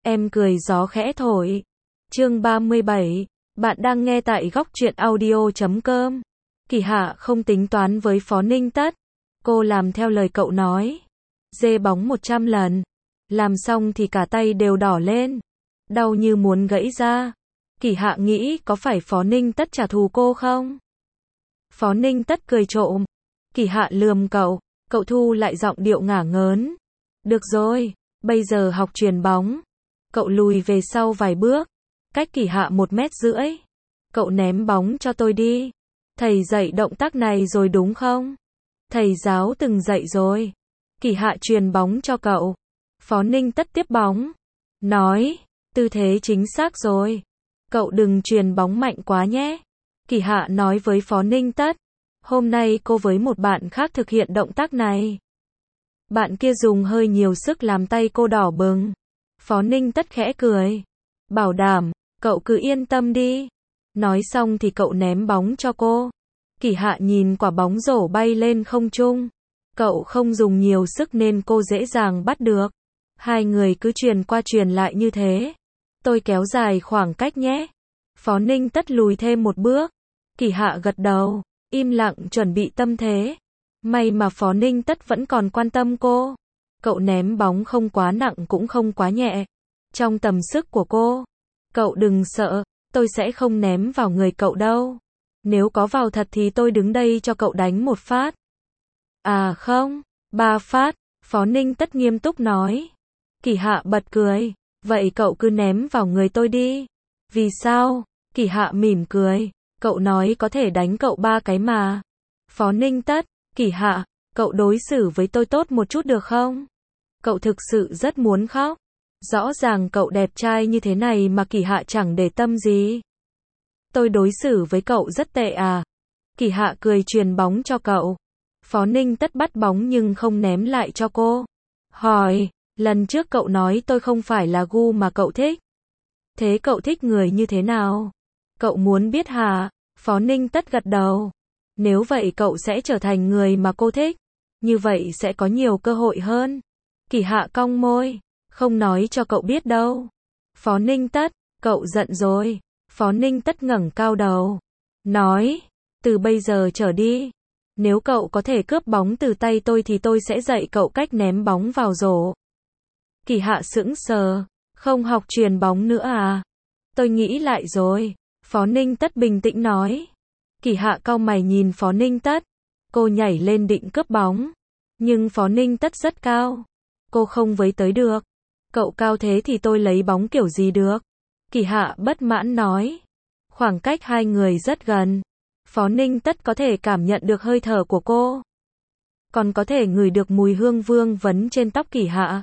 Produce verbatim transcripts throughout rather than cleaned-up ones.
Em cười gió khẽ thổi. Chương ba mươi bảy. Bạn đang nghe tại góc truyện audio chấm com. Kỳ Hạ không tính toán với Phó Ninh Tất. Cô làm theo lời cậu nói. Dê bóng một trăm lần. Làm xong thì cả tay đều đỏ lên. Đau như muốn gãy ra. Kỳ Hạ nghĩ có phải Phó Ninh Tất trả thù cô không? Phó Ninh Tất cười trộm. Kỳ Hạ lườm cậu. Cậu thu lại giọng điệu ngả ngớn. Được rồi, bây giờ học chuyền bóng. Cậu lùi về sau vài bước. Cách Kỳ Hạ một mét rưỡi. Cậu ném bóng cho tôi đi. Thầy dạy động tác này rồi đúng không? Thầy giáo từng dạy rồi. Kỳ Hạ chuyền bóng cho cậu. Phó Ninh Tất tiếp bóng. Nói, tư thế chính xác rồi. Cậu đừng chuyền bóng mạnh quá nhé. Kỳ Hạ nói với Phó Ninh Tất. Hôm nay cô với một bạn khác thực hiện động tác này. Bạn kia dùng hơi nhiều sức làm tay cô đỏ bừng. Phó Ninh Tất khẽ cười. Bảo đảm, cậu cứ yên tâm đi. Nói xong thì cậu ném bóng cho cô. Kỳ Hạ nhìn quả bóng rổ bay lên không trung. Cậu không dùng nhiều sức nên cô dễ dàng bắt được. Hai người cứ truyền qua truyền lại như thế. Tôi kéo dài khoảng cách nhé. Phó Ninh Tất lùi thêm một bước. Kỳ Hạ gật đầu, im lặng chuẩn bị tâm thế. May mà Phó Ninh Tất vẫn còn quan tâm cô. Cậu ném bóng không quá nặng cũng không quá nhẹ. Trong tầm sức của cô. Cậu đừng sợ, tôi sẽ không ném vào người cậu đâu. Nếu có vào thật thì tôi đứng đây cho cậu đánh một phát. À không, ba phát, Phó Ninh Tất nghiêm túc nói. Kỳ Hạ bật cười, vậy cậu cứ ném vào người tôi đi. Vì sao? Kỳ Hạ mỉm cười, cậu nói có thể đánh cậu ba cái mà. Phó Ninh Tất, Kỳ Hạ, cậu đối xử với tôi tốt một chút được không? Cậu thực sự rất muốn khóc. Rõ ràng cậu đẹp trai như thế này mà Kỳ Hạ chẳng để tâm gì. Tôi đối xử với cậu rất tệ à? Kỳ Hạ cười chuyền bóng cho cậu. Phó Ninh Tất bắt bóng nhưng không ném lại cho cô. Hỏi, lần trước cậu nói tôi không phải là gu mà cậu thích. Thế cậu thích người như thế nào? Cậu muốn biết hả? Phó Ninh Tất gật đầu. Nếu vậy cậu sẽ trở thành người mà cô thích. Như vậy sẽ có nhiều cơ hội hơn. Kỳ Hạ cong môi. Không nói cho cậu biết đâu. Phó Ninh Tất, cậu giận rồi. Phó Ninh Tất ngẩng cao đầu. Nói, từ bây giờ trở đi. Nếu cậu có thể cướp bóng từ tay tôi thì tôi sẽ dạy cậu cách ném bóng vào rổ. Kỳ Hạ sững sờ. Không học chuyền bóng nữa à? Tôi nghĩ lại rồi. Phó Ninh Tất bình tĩnh nói. Kỳ Hạ cau mày nhìn Phó Ninh Tất. Cô nhảy lên định cướp bóng. Nhưng Phó Ninh Tất rất cao. Cô không với tới được. Cậu cao thế thì tôi lấy bóng kiểu gì được? Kỳ Hạ bất mãn nói. Khoảng cách hai người rất gần. Phó Ninh Tất có thể cảm nhận được hơi thở của cô. Còn có thể ngửi được mùi hương vương vấn trên tóc Kỳ Hạ.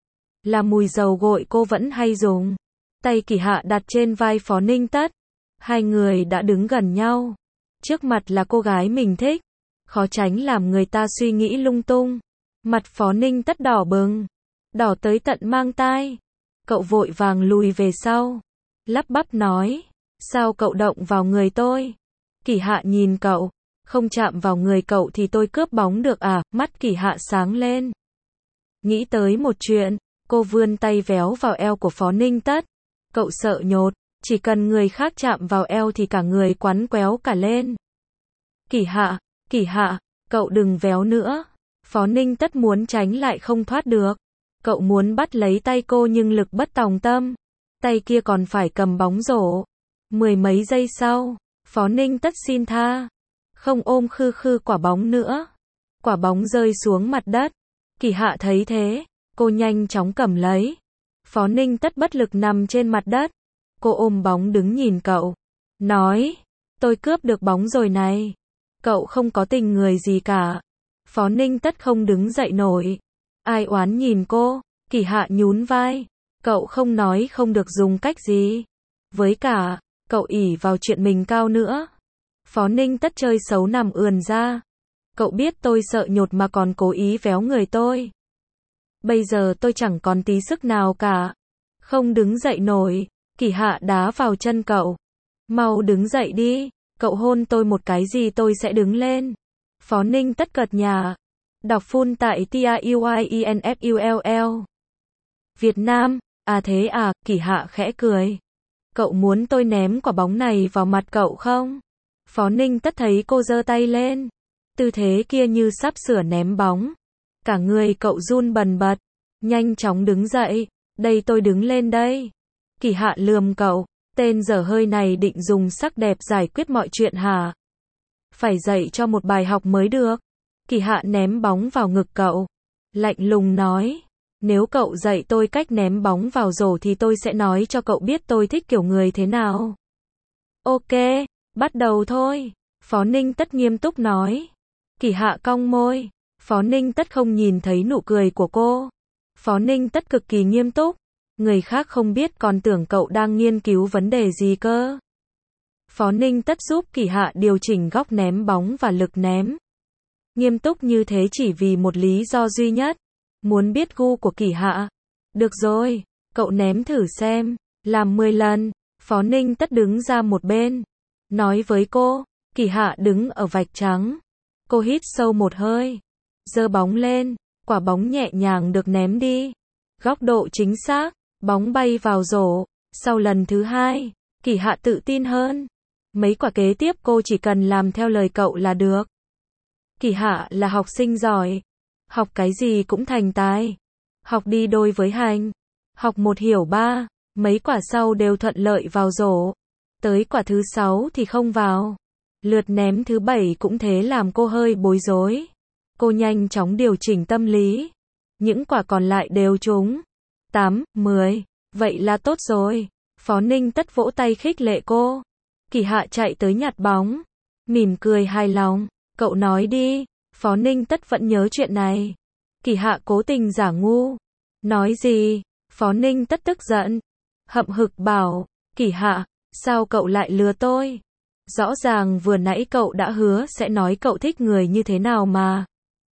Là mùi dầu gội cô vẫn hay dùng. Tay Kỳ Hạ đặt trên vai Phó Ninh Tất. Hai người đã đứng gần nhau. Trước mặt là cô gái mình thích. Khó tránh làm người ta suy nghĩ lung tung. Mặt Phó Ninh Tất đỏ bừng. Đỏ tới tận mang tai. Cậu vội vàng lùi về sau. Lắp bắp nói. Sao cậu động vào người tôi? Kỳ Hạ nhìn cậu. Không chạm vào người cậu thì tôi cướp bóng được à? Mắt Kỳ Hạ sáng lên. Nghĩ tới một chuyện. Cô vươn tay véo vào eo của Phó Ninh Tất. Cậu sợ nhột. Chỉ cần người khác chạm vào eo thì cả người quắn quéo cả lên. Kỳ Hạ, Kỳ Hạ, cậu đừng véo nữa. Phó Ninh Tất muốn tránh lại không thoát được. Cậu muốn bắt lấy tay cô nhưng lực bất tòng tâm. Tay kia còn phải cầm bóng rổ. Mười mấy giây sau, Phó Ninh Tất xin tha. Không ôm khư khư quả bóng nữa. Quả bóng rơi xuống mặt đất. Kỳ Hạ thấy thế, cô nhanh chóng cầm lấy. Phó Ninh Tất bất lực nằm trên mặt đất. Cô ôm bóng đứng nhìn cậu. Nói, tôi cướp được bóng rồi này. Cậu không có tình người gì cả. Phó Ninh Tất không đứng dậy nổi. Ai oán nhìn cô. Kỳ Hạ nhún vai. Cậu không nói không được dùng cách gì. Với cả, cậu ỷ vào chuyện mình cao nữa. Phó Ninh Tất chơi xấu nằm ườn ra. Cậu biết tôi sợ nhột mà còn cố ý véo người tôi. Bây giờ tôi chẳng còn tí sức nào cả. Không đứng dậy nổi. Kỳ Hạ đá vào chân cậu. Mau đứng dậy đi. Cậu hôn tôi một cái gì tôi sẽ đứng lên. Phó Ninh Tất cợt nhả. Đọc full tại T R U I E N F U L L. Việt Nam, À thế à, Kỳ Hạ khẽ cười. Cậu muốn tôi ném quả bóng này vào mặt cậu không? Phó Ninh Tất thấy cô giơ tay lên. Tư thế kia như sắp sửa ném bóng. Cả người cậu run bần bật. Nhanh chóng đứng dậy. Đây tôi đứng lên đây. Kỳ Hạ lườm cậu. Tên dở hơi này định dùng sắc đẹp giải quyết mọi chuyện hả? Phải dạy cho một bài học mới được. Kỳ Hạ ném bóng vào ngực cậu. Lạnh lùng nói. Nếu cậu dạy tôi cách ném bóng vào rổ thì tôi sẽ nói cho cậu biết tôi thích kiểu người thế nào. Ok, bắt đầu thôi. Phó Ninh Tất nghiêm túc nói. Kỳ Hạ cong môi. Phó Ninh Tất không nhìn thấy nụ cười của cô. Phó Ninh Tất cực kỳ nghiêm túc. Người khác không biết còn tưởng cậu đang nghiên cứu vấn đề gì cơ. Phó Ninh Tất giúp Kỳ Hạ điều chỉnh góc ném bóng và lực ném. Nghiêm túc như thế chỉ vì một lý do duy nhất. Muốn biết gu của Kỳ Hạ. Được rồi, cậu ném thử xem. Làm mười lần. Phó Ninh Tất đứng ra một bên. Nói với cô. Kỳ Hạ đứng ở vạch trắng. Cô hít sâu một hơi. Giơ bóng lên. Quả bóng nhẹ nhàng được ném đi. Góc độ chính xác. Bóng bay vào rổ. Sau lần thứ hai, Kỳ Hạ tự tin hơn. Mấy quả kế tiếp cô chỉ cần làm theo lời cậu là được. Kỳ Hạ là học sinh giỏi. Học cái gì cũng thành tài. Học đi đôi với hành. Học một hiểu ba. Mấy quả sau đều thuận lợi vào rổ. Tới quả thứ sáu thì không vào. Lượt ném thứ bảy cũng thế làm cô hơi bối rối. Cô nhanh chóng điều chỉnh tâm lý. Những quả còn lại đều trúng. tám, mười. Vậy là tốt rồi. Phó Ninh Tất vỗ tay khích lệ cô. Kỳ Hạ chạy tới nhặt bóng. Mỉm cười hài lòng. Cậu nói đi. Phó Ninh Tất vẫn nhớ chuyện này. Kỳ Hạ cố tình giả ngu. Nói gì? Phó Ninh Tất tức giận. Hậm hực bảo. Kỳ Hạ, sao cậu lại lừa tôi? Rõ ràng vừa nãy cậu đã hứa sẽ nói cậu thích người như thế nào mà.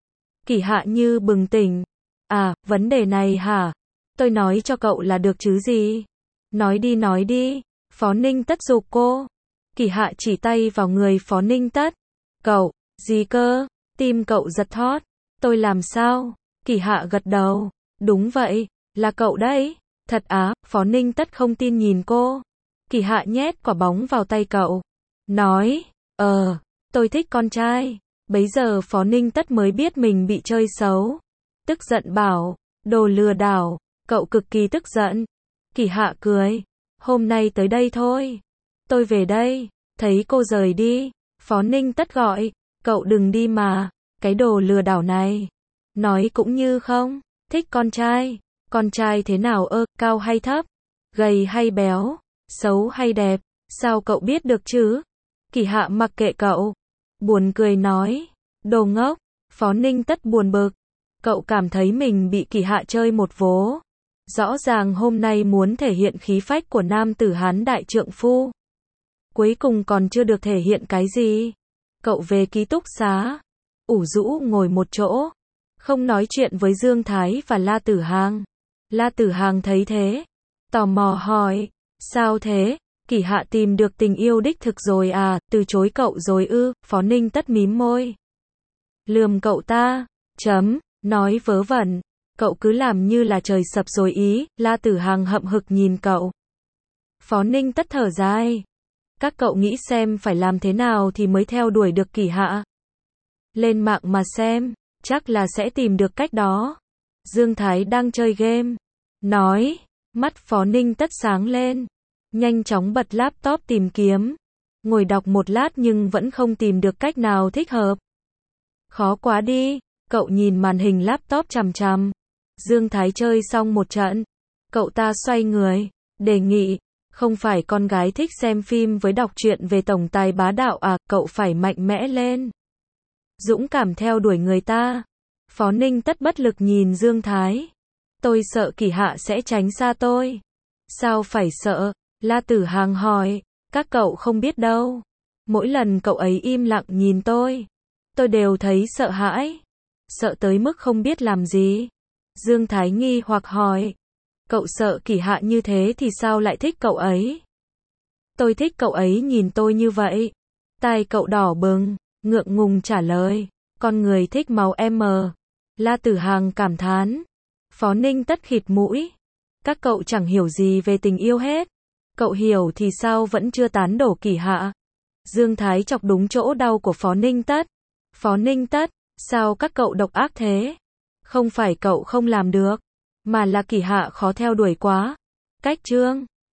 Kỳ Hạ như bừng tỉnh. À, vấn đề này hả? Tôi nói cho cậu là được chứ gì? Nói đi nói đi. Phó Ninh Tất giục cô. Kỳ Hạ chỉ tay vào người Phó Ninh Tất. Cậu, gì cơ? Tim cậu giật thót. Tôi làm sao? Kỳ Hạ gật đầu. Đúng vậy, là cậu đấy. Thật á, Phó Ninh Tất không tin nhìn cô. Kỳ Hạ nhét quả bóng vào tay cậu. Nói, ờ, tôi thích con trai. Bấy giờ Phó Ninh Tất mới biết mình bị chơi xấu. Tức giận bảo, đồ lừa đảo. Cậu cực kỳ tức giận. Kỳ Hạ cười. Hôm nay tới đây thôi. Tôi về đây. Thấy cô rời đi. Phó Ninh Tất gọi. Cậu đừng đi mà. Cái đồ lừa đảo này. Nói cũng như không. Thích con trai. Con trai thế nào ơ, cao hay thấp? Gầy hay béo? Xấu hay đẹp? Sao cậu biết được chứ? Kỳ Hạ mặc kệ cậu. Buồn cười nói. Đồ ngốc. Phó Ninh Tất buồn bực. Cậu cảm thấy mình bị Kỳ Hạ chơi một vố. Rõ ràng hôm nay muốn thể hiện khí phách của nam tử Hán đại trượng phu. Cuối cùng còn chưa được thể hiện cái gì. Cậu về ký túc xá. ủ rũ ngồi một chỗ. Không nói chuyện với Dương Thái và La Tử Hàng. La Tử Hàng thấy thế. Tò mò hỏi. Sao thế? Kỳ Hạ tìm được tình yêu đích thực rồi à, từ chối cậu rồi ư? Phó Ninh Tất mím môi. Lườm cậu ta. Chấm. Nói vớ vẩn. Cậu cứ làm như là trời sập rồi ý. La Tử Hàng hậm hực nhìn cậu. Phó Ninh Tất thở dài. Các cậu nghĩ xem phải làm thế nào thì mới theo đuổi được Kỳ Hạ. Lên mạng mà xem. Chắc là sẽ tìm được cách đó. Dương Thái đang chơi game. Nói. Mắt Phó Ninh Tất sáng lên. Nhanh chóng bật laptop tìm kiếm. Ngồi đọc một lát nhưng vẫn không tìm được cách nào thích hợp. Khó quá đi. Cậu nhìn màn hình laptop chằm chằm. Dương Thái chơi xong một trận. Cậu ta xoay người. Đề nghị. Không phải con gái thích xem phim với đọc truyện về tổng tài bá đạo à, cậu phải mạnh mẽ lên. Dũng cảm theo đuổi người ta. Phó Ninh Tất bất lực nhìn Dương Thái. Tôi sợ Kỳ Hạ sẽ tránh xa tôi. Sao phải sợ? La Tử Hàng hỏi. Các cậu không biết đâu. Mỗi lần cậu ấy im lặng nhìn tôi. Tôi đều thấy sợ hãi. Sợ tới mức không biết làm gì. Dương Thái nghi hoặc hỏi. Cậu sợ Kỳ Hạ như thế thì sao lại thích cậu ấy? Tôi thích cậu ấy nhìn tôi như vậy. Tai cậu đỏ bừng, ngượng ngùng trả lời. Con người thích máu em. La Tử Hàng cảm thán. Phó Ninh Tất khịt mũi. Các cậu chẳng hiểu gì về tình yêu hết. Cậu hiểu thì sao vẫn chưa tán đổ Kỳ Hạ. Dương Thái chọc đúng chỗ đau của Phó Ninh Tất. Phó Ninh Tất, sao các cậu độc ác thế? Không phải cậu không làm được, mà là Kỳ Hạ khó theo đuổi quá. Cách Trương